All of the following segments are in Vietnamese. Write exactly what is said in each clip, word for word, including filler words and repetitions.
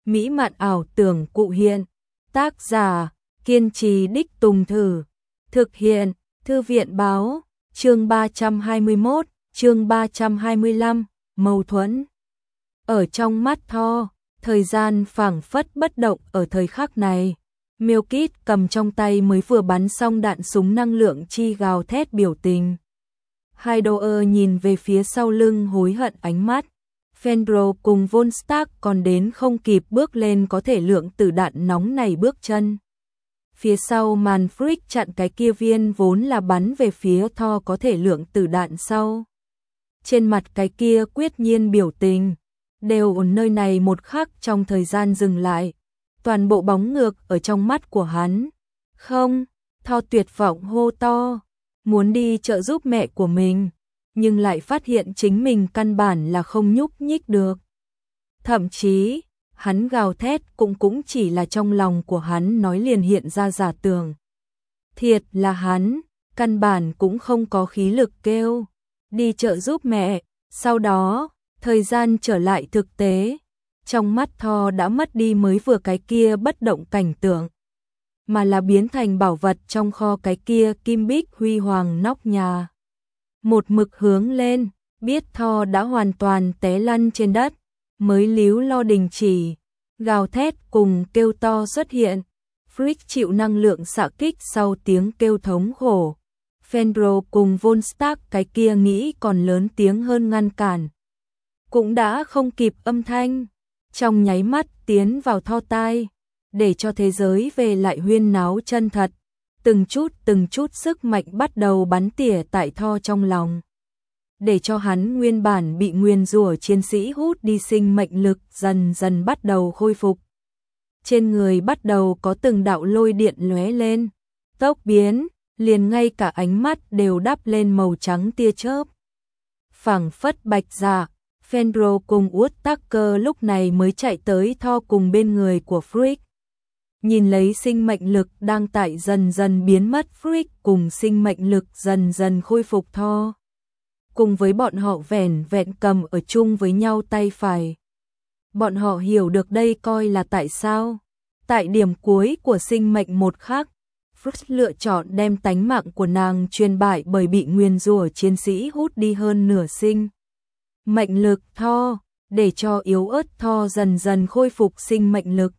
mỹ mạn ảo tưởng cụ hiện. Tác giả, kiên trì đích tùng thử. Thực hiện, Thư viện báo, chương ba trăm hai mươi mốt, chương ba trăm hai mươi lăm, mâu thuẫn. Ở trong mắt Thor, thời gian phảng phất bất động ở thời khắc này. Milkit cầm trong tay mới vừa bắn xong đạn súng năng lượng chi gào thét biểu tình. Hydoer nhìn về phía sau lưng hối hận ánh mắt. Fenrir cùng Von Stark còn đến không kịp bước lên có thể lượng tử đạn nóng này bước chân. Phía sau màn Frick chặn cái kia viên vốn là bắn về phía Thor có thể lượng tử đạn sau. Trên mặt cái kia quyết nhiên biểu tình, đều ở nơi này một khắc trong thời gian dừng lại. Toàn bộ bóng ngược ở trong mắt của hắn. Không, Thor tuyệt vọng hô to, muốn đi trợ giúp mẹ của mình, nhưng lại phát hiện chính mình căn bản là không nhúc nhích được. Thậm chí, hắn gào thét cũng cũng chỉ là trong lòng của hắn nói liền hiện ra giả tưởng. Thiệt là hắn, căn bản cũng không có khí lực kêu, đi trợ giúp mẹ, sau đó, thời gian trở lại thực tế. Trong mắt Thor đã mất đi mới vừa cái kia bất động cảnh tượng, mà là biến thành bảo vật trong kho cái kia kim bích huy hoàng nóc nhà. Một mực hướng lên, biết Thor đã hoàn toàn té lăn trên đất, mới líu lo đình chỉ, gào thét cùng kêu to xuất hiện. Frick chịu năng lượng xạ kích sau tiếng kêu thống khổ. Fenrir cùng Von Stark cái kia nghĩ còn lớn tiếng hơn ngăn cản, cũng đã không kịp âm thanh. Trong nháy mắt tiến vào Thor tai, để cho thế giới về lại huyên náo chân thật. Từng chút từng chút sức mạnh bắt đầu bắn tỉa tại Thor trong lòng, để cho hắn nguyên bản bị nguyền rủa chiến sĩ hút đi sinh mệnh lực dần dần bắt đầu khôi phục. Trên người bắt đầu có từng đạo lôi điện lóe lên, tốc biến, liền ngay cả ánh mắt đều đắp lên màu trắng tia chớp. Phảng phất bạch dạ. Fenrir cùng Woodtaker lúc này mới chạy tới Thor cùng bên người của Frick. Nhìn lấy sinh mệnh lực đang tại dần dần biến mất Frick cùng sinh mệnh lực dần dần khôi phục Thor. Cùng với bọn họ vẻn vẹn cầm ở chung với nhau tay phải. Bọn họ hiểu được đây coi là tại sao. Tại điểm cuối của sinh mệnh một khắc, Frick lựa chọn đem tánh mạng của nàng truyền bại bởi bị nguyền rủa chiến sĩ hút đi hơn nửa sinh mệnh lực Thor, để cho yếu ớt Thor dần dần khôi phục sinh mệnh lực.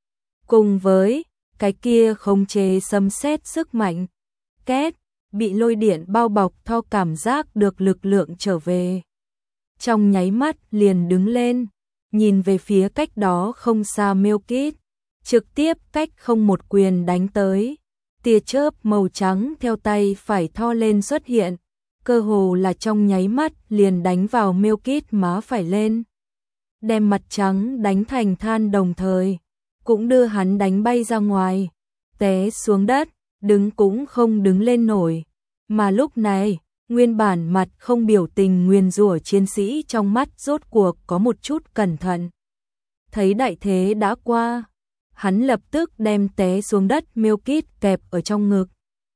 Cùng với cái kia khống chế sấm sét sức mạnh, két, bị lôi điện bao bọc Thor cảm giác được lực lượng trở về. Trong nháy mắt liền đứng lên, nhìn về phía cách đó không xa Milkit, trực tiếp cách không một quyền đánh tới. Tia chớp màu trắng theo tay phải Thor lên xuất hiện, cơ hồ là trong nháy mắt liền đánh vào Milkit má phải lên, đem mặt trắng đánh thành than đồng thời, cũng đưa hắn đánh bay ra ngoài, té xuống đất, đứng cũng không đứng lên nổi. Mà lúc này, nguyên bản mặt không biểu tình nguyền rủa chiến sĩ trong mắt rốt cuộc có một chút cẩn thận. Thấy đại thế đã qua, hắn lập tức đem té xuống đất Milkit kẹp ở trong ngực,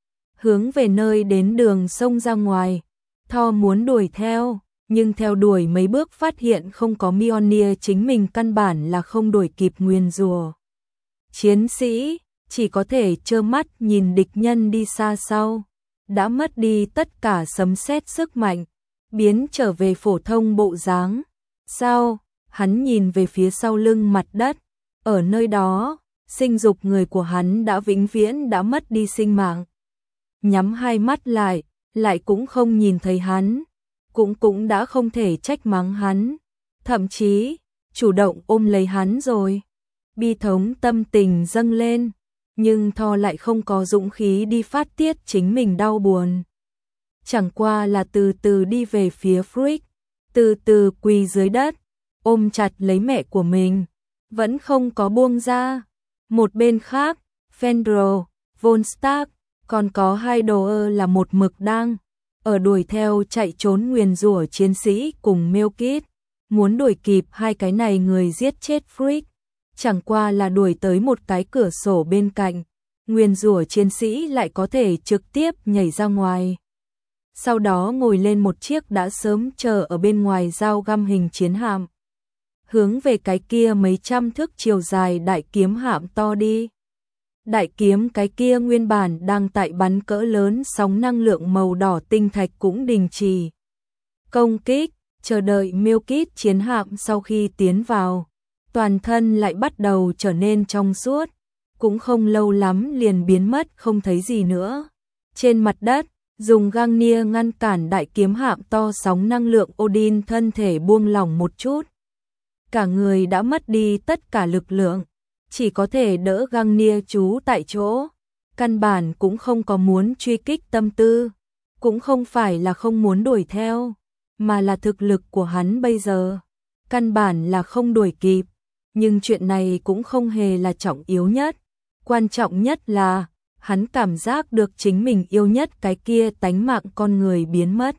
hướng về nơi đến đường sông ra ngoài. Thor muốn đuổi theo, nhưng theo đuổi mấy bước phát hiện không có Mjolnir, chính mình căn bản là không đuổi kịp nguyền rủa chiến sĩ, chỉ có thể trơ mắt nhìn địch nhân đi xa sau, đã mất đi tất cả sấm sét sức mạnh, biến trở về phổ thông bộ dáng. Sau, hắn nhìn về phía sau lưng mặt đất, ở nơi đó, sinh dục người của hắn đã vĩnh viễn đã mất đi sinh mạng. Nhắm hai mắt lại, lại cũng không nhìn thấy hắn, cũng cũng đã không thể trách mắng hắn, thậm chí chủ động ôm lấy hắn rồi. Bi thống tâm tình dâng lên, nhưng Thor lại không có dũng khí đi phát tiết chính mình đau buồn. Chẳng qua là từ từ đi về phía Frick, từ từ quỳ dưới đất, ôm chặt lấy mẹ của mình, vẫn không có buông ra. Một bên khác, Fenrir, Von Stark, còn có Hydoer là một mực đang ở đuổi theo chạy trốn nguyền rủa chiến sĩ cùng Milkit, muốn đuổi kịp hai cái này người giết chết Frick. Chẳng qua là đuổi tới một cái cửa sổ bên cạnh, nguyền rủa chiến sĩ lại có thể trực tiếp nhảy ra ngoài. Sau đó ngồi lên một chiếc đã sớm chờ ở bên ngoài dao găm hình chiến hạm. hướng về cái kia mấy trăm thước chiều dài đại kiếm hạm to đi. Đại kiếm cái kia nguyên bản đang tại bắn cỡ lớn sóng năng lượng màu đỏ tinh thạch cũng đình chỉ công kích, chờ đợi miêu kít chiến hạm sau khi tiến vào, toàn thân lại bắt đầu trở nên trong suốt, cũng không lâu lắm liền biến mất không thấy gì nữa. Trên mặt đất, dùng găng nia ngăn cản đại kiếm hạm to sóng năng lượng, Odin thân thể buông lỏng một chút. Cả người đã mất đi tất cả lực lượng, chỉ có thể đỡ găng nia trú tại chỗ, căn bản cũng không có muốn truy kích tâm tư, cũng không phải là không muốn đuổi theo, mà là thực lực của hắn bây giờ, căn bản là không đuổi kịp, nhưng chuyện này cũng không hề là trọng yếu nhất, quan trọng nhất là hắn cảm giác được chính mình yêu nhất cái kia tánh mạng con người biến mất.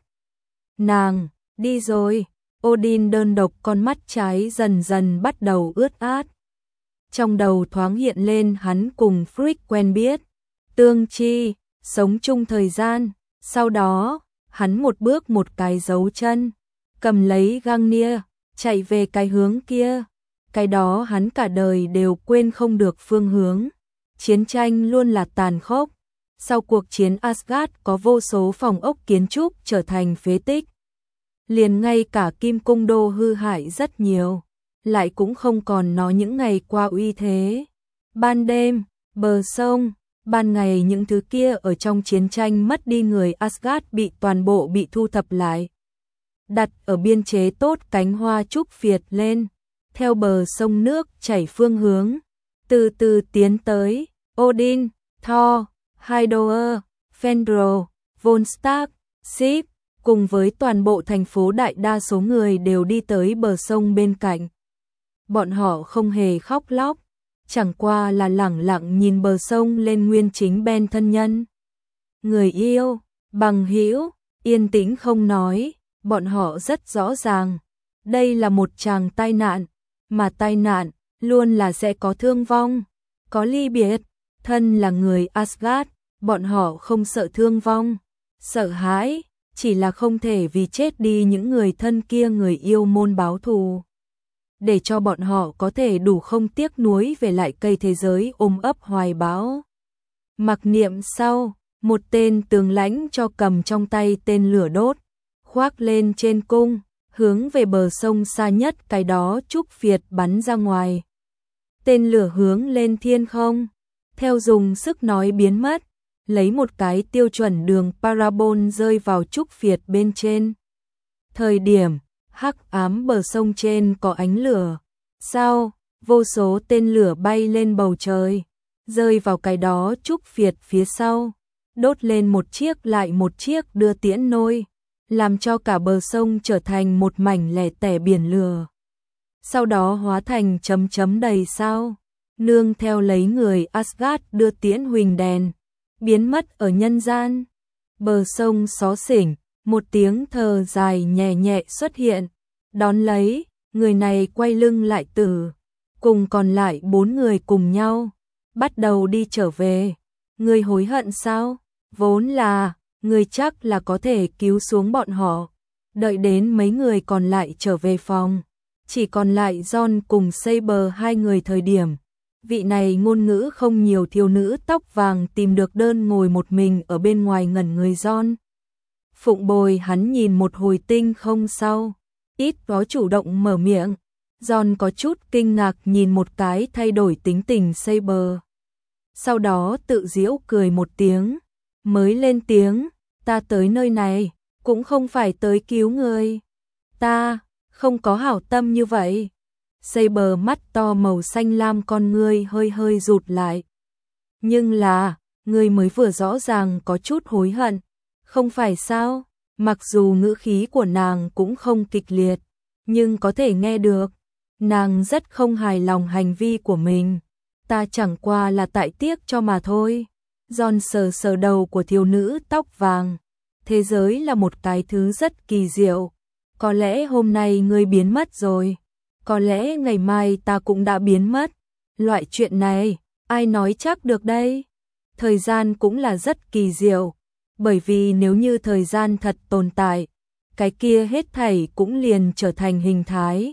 Nàng, đi rồi, Odin đơn độc con mắt trái dần dần bắt đầu ướt át. Trong đầu thoáng hiện lên hắn cùng Frick quen biết, tương chi, sống chung thời gian, sau đó, hắn một bước một cái dấu chân, cầm lấy găng nia, chạy về cái hướng kia, cái đó hắn cả đời đều quên không được phương hướng. Chiến tranh luôn là tàn khốc, sau cuộc chiến Asgard có vô số phòng ốc kiến trúc trở thành phế tích. Liền ngay cả Kim Cung Đô hư hại rất nhiều, lại cũng không còn nó những ngày qua uy thế. Ban đêm, bờ sông, ban ngày những thứ kia ở trong chiến tranh mất đi người Asgard bị toàn bộ bị thu thập lại. Đặt ở biên chế tốt cánh hoa trúc phiệt lên, theo bờ sông nước chảy phương hướng, từ từ tiến tới. Odin, Thor, Heidoer, Fenrir, Volstagg, Sif, cùng với toàn bộ thành phố đại đa số người đều đi tới bờ sông bên cạnh. Bọn họ không hề khóc lóc, chẳng qua là lẳng lặng nhìn bờ sông lên nguyên chính Ben thân nhân. Người yêu, bằng hữu, yên tĩnh không nói, bọn họ rất rõ ràng. Đây là một tràng tai nạn, mà tai nạn luôn là sẽ có thương vong, có ly biệt. Thân là người Asgard, bọn họ không sợ thương vong, sợ hãi, chỉ là không thể vì chết đi những người thân kia người yêu môn báo thù. Để cho bọn họ có thể đủ không tiếc nuối về lại cây thế giới ôm ấp hoài bão. Mặc niệm sau, một tên tướng lãnh cho cầm trong tay tên lửa đốt, khoác lên trên cung, hướng về bờ sông xa nhất cái đó trúc phiệt bắn ra ngoài. Tên lửa hướng lên thiên không, theo dùng sức nói biến mất, lấy một cái tiêu chuẩn đường parabol rơi vào trúc phiệt bên trên. Thời điểm, hắc ám bờ sông trên có ánh lửa, sau, vô số tên lửa bay lên bầu trời, rơi vào cái đó trúc phiệt phía sau, đốt lên một chiếc lại một chiếc đưa tiễn nôi, làm cho cả bờ sông trở thành một mảnh lẻ tẻ biển lửa. Sau đó hóa thành chấm chấm đầy sao, nương theo lấy người Asgard đưa tiễn huỳnh đèn, biến mất ở nhân gian. Bờ sông xó xỉnh, một tiếng thở dài nhẹ nhẹ xuất hiện, đón lấy, người này quay lưng lại tử, cùng còn lại bốn người cùng nhau, bắt đầu đi trở về. Người hối hận sao? Vốn là, người chắc là có thể cứu xuống bọn họ. Đợi đến mấy người còn lại trở về phòng, chỉ còn lại John cùng Saber hai người thời điểm. Vị này ngôn ngữ không nhiều thiếu nữ tóc vàng tìm được đơn ngồi một mình ở bên ngoài ngẩn người John. Phụng bồi hắn nhìn một hồi tinh không sau, ít có chủ động mở miệng. John có chút kinh ngạc nhìn một cái thay đổi tính tình Saber. Sau đó tự giễu cười một tiếng, mới lên tiếng, ta tới nơi này, cũng không phải tới cứu người. Ta, không có hảo tâm như vậy. Saber mắt to màu xanh lam con ngươi hơi hơi rụt lại. Nhưng là, ngươi mới vừa rõ ràng có chút hối hận, không phải sao? Mặc dù ngữ khí của nàng cũng không kịch liệt, nhưng có thể nghe được. Nàng rất không hài lòng hành vi của mình. Ta chẳng qua là tại tiếc cho mà thôi. John sờ sờ đầu của thiếu nữ tóc vàng. Thế giới là một cái thứ rất kỳ diệu. Có lẽ hôm nay ngươi biến mất rồi. Có lẽ ngày mai ta cũng đã biến mất. Loại chuyện này, ai nói chắc được đây? Thời gian cũng là rất kỳ diệu. Bởi vì nếu như thời gian thật tồn tại, cái kia hết thảy cũng liền trở thành hình thái.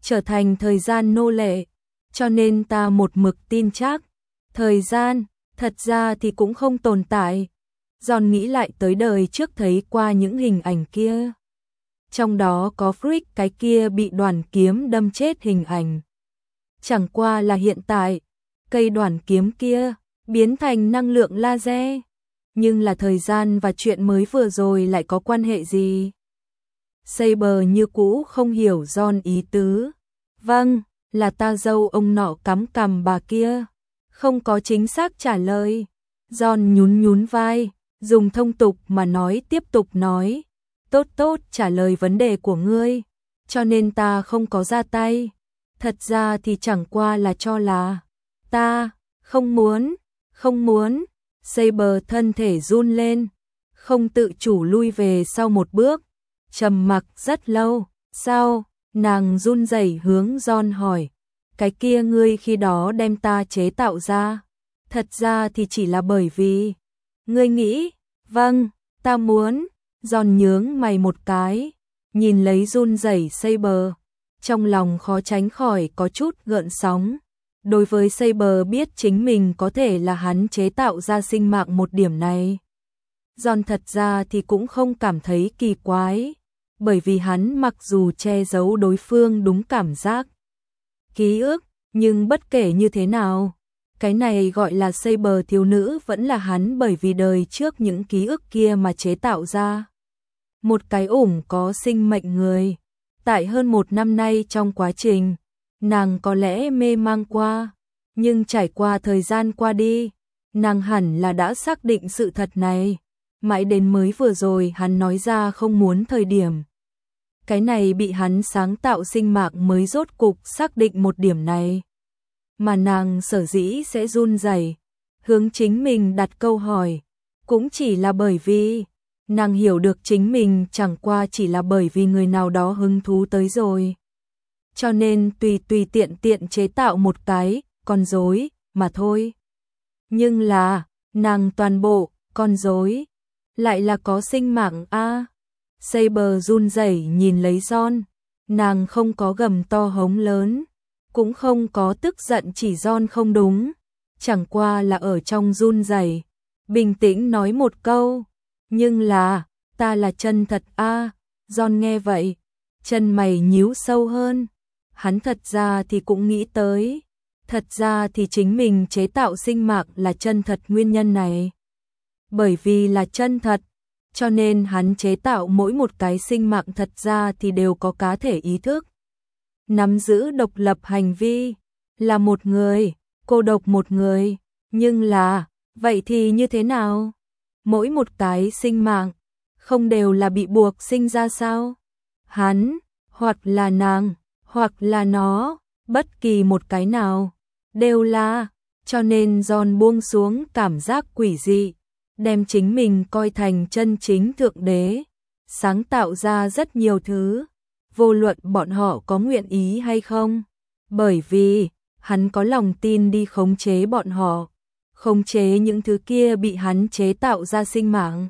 trở thành thời gian nô lệ, cho nên ta một mực tin chắc, thời gian, thật ra thì cũng không tồn tại. John nghĩ lại tới đời trước thấy qua những hình ảnh kia. Trong đó có Frick cái kia bị đoàn kiếm đâm chết hình ảnh. Chẳng qua là hiện tại, cây đoàn kiếm kia biến thành năng lượng laser. Nhưng là thời gian và chuyện mới vừa rồi lại có quan hệ gì? Saber như cũ không hiểu John ý tứ. Vâng, là ta dâu ông nọ cắm cằm bà kia. Không có chính xác trả lời. John nhún nhún vai, dùng thông tục mà nói tiếp tục nói. Tốt tốt trả lời vấn đề của ngươi. Cho nên ta không có ra tay. Thật ra thì chẳng qua là cho là. Ta, không muốn, không muốn. Saber thân thể run lên. Không tự chủ lui về sau một bước. Trầm mặc rất lâu. Sao? Nàng run rẩy hướng John hỏi. Cái kia ngươi khi đó đem ta chế tạo ra. Thật ra thì chỉ là bởi vì. Ngươi nghĩ. Vâng, ta muốn. John nhướng mày một cái. Nhìn lấy run rẩy Saber. Trong lòng khó tránh khỏi có chút gợn sóng. Đối với Saber biết chính mình có thể là hắn chế tạo ra sinh mạng một điểm này. John thật ra thì cũng không cảm thấy kỳ quái. Bởi vì hắn mặc dù che giấu đối phương đúng cảm giác. Ký ức, nhưng bất kể như thế nào. Cái này gọi là Saber thiếu nữ vẫn là hắn bởi vì đời trước những ký ức kia mà chế tạo ra. Một cái ủng có sinh mệnh người. Tại hơn một năm nay trong quá trình, nàng có lẽ mê mang qua, nhưng trải qua thời gian qua đi, nàng hẳn là đã xác định sự thật này, mãi đến mới vừa rồi hắn nói ra không muốn thời điểm. Cái này bị hắn sáng tạo sinh mạng mới rốt cục xác định một điểm này. Mà nàng sở dĩ sẽ run rẩy, hướng chính mình đặt câu hỏi, cũng chỉ là bởi vì nàng hiểu được chính mình chẳng qua chỉ là bởi vì người nào đó hứng thú tới rồi. Cho nên tùy tùy tiện tiện chế tạo một cái con rối mà thôi. Nhưng là, nàng toàn bộ con rối lại là có sinh mạng a. À, Saber run rẩy nhìn lấy John, nàng không có gầm to hống lớn, cũng không có tức giận chỉ John không đúng, chẳng qua là ở trong run rẩy, bình tĩnh nói một câu. Nhưng là, ta là chân thật a. À, John nghe vậy, chân mày nhíu sâu hơn. Hắn thật ra thì cũng nghĩ tới, thật ra thì chính mình chế tạo sinh mạng là chân thật nguyên nhân này. Bởi vì là chân thật, cho nên hắn chế tạo mỗi một cái sinh mạng thật ra thì đều có cá thể ý thức. Nắm giữ độc lập hành vi, là một người, cô độc một người, nhưng là, vậy thì như thế nào? Mỗi một cái sinh mạng, không đều là bị buộc sinh ra sao? Hắn, hoặc là nàng, hoặc là nó, bất kỳ một cái nào, đều là, cho nên John buông xuống cảm giác quỷ dị, đem chính mình coi thành chân chính thượng đế, sáng tạo ra rất nhiều thứ, vô luận bọn họ có nguyện ý hay không, bởi vì, hắn có lòng tin đi khống chế bọn họ, khống chế những thứ kia bị hắn chế tạo ra sinh mạng.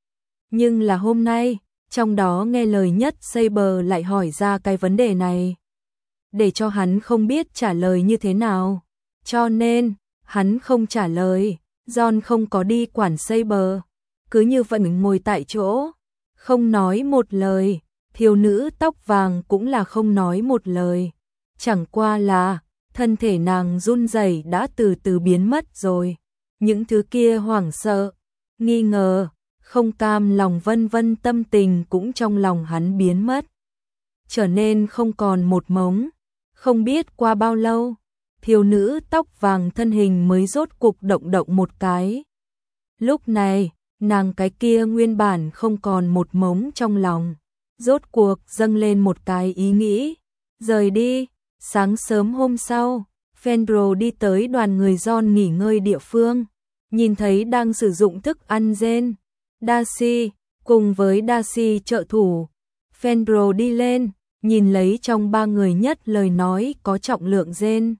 Nhưng là hôm nay, trong đó nghe lời nhất Saber lại hỏi ra cái vấn đề này. Để cho hắn không biết trả lời như thế nào. Cho nên, hắn không trả lời, John không có đi quản Saber. Cứ như vậy ngồi tại chỗ, không nói một lời, thiếu nữ tóc vàng cũng là không nói một lời. Chẳng qua là, thân thể nàng run rẩy đã từ từ biến mất rồi. Những thứ kia hoảng sợ, nghi ngờ, không cam lòng vân vân tâm tình cũng trong lòng hắn biến mất. Trở nên không còn một mống. Không biết qua bao lâu, thiếu nữ tóc vàng thân hình mới rốt cục động động một cái. Lúc này, nàng cái kia nguyên bản không còn một mống trong lòng. Rốt cuộc dâng lên một cái ý nghĩ. Rời đi, sáng sớm hôm sau, Fenrir đi tới đoàn người John nghỉ ngơi địa phương. Nhìn thấy đang sử dụng thức ăn gen. Darcy, cùng với Darcy trợ thủ. Fenrir đi lên. Nhìn lấy trong ba người nhất lời nói có trọng lượng gen.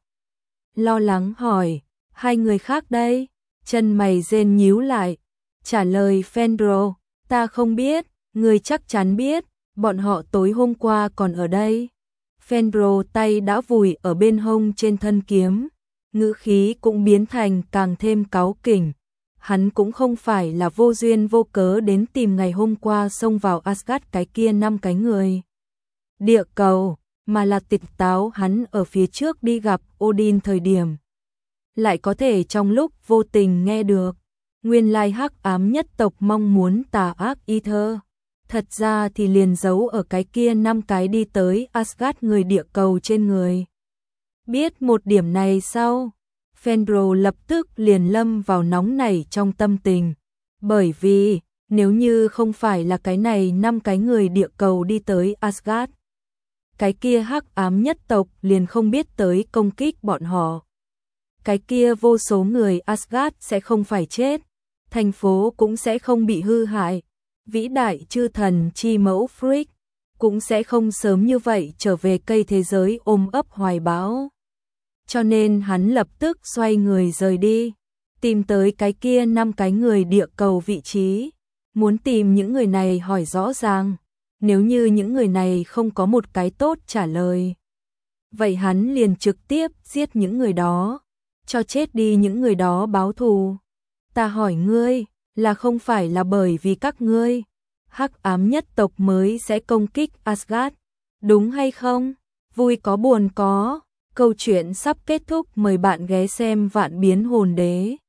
Lo lắng hỏi, hai người khác đây? Chân mày gen nhíu lại. Trả lời Fenrir, ta không biết, người chắc chắn biết, bọn họ tối hôm qua còn ở đây. Fenrir tay đã vùi ở bên hông trên thân kiếm, ngữ khí cũng biến thành càng thêm cáu kỉnh. Hắn cũng không phải là vô duyên vô cớ đến tìm ngày hôm qua xông vào Asgard cái kia năm cái người địa cầu, mà là tịch táo hắn ở phía trước đi gặp Odin thời điểm. Lại có thể trong lúc vô tình nghe được, nguyên lai hắc ám nhất tộc mong muốn tà ác Aether. Thật ra thì liền giấu ở cái kia năm cái đi tới Asgard người địa cầu trên người. Biết một điểm này sau, Fenrir lập tức liền lâm vào nóng nảy trong tâm tình. Bởi vì, nếu như không phải là cái này năm cái người địa cầu đi tới Asgard, cái kia hắc ám nhất tộc liền không biết tới công kích bọn họ. Cái kia vô số người Asgard sẽ không phải chết, thành phố cũng sẽ không bị hư hại. Vĩ đại chư thần chi mẫu Frigg cũng sẽ không sớm như vậy trở về cây thế giới ôm ấp hoài bão. Cho nên hắn lập tức xoay người rời đi, tìm tới cái kia năm cái người địa cầu vị trí, muốn tìm những người này hỏi rõ ràng. Nếu như những người này không có một cái tốt trả lời, vậy hắn liền trực tiếp giết những người đó, cho chết đi những người đó báo thù. Ta hỏi ngươi, là không phải là bởi vì các ngươi, hắc ám nhất tộc mới sẽ công kích Asgard, đúng hay không? Vui có buồn có, câu chuyện sắp kết thúc, mời bạn ghé xem Vạn Biến Hồn Đế.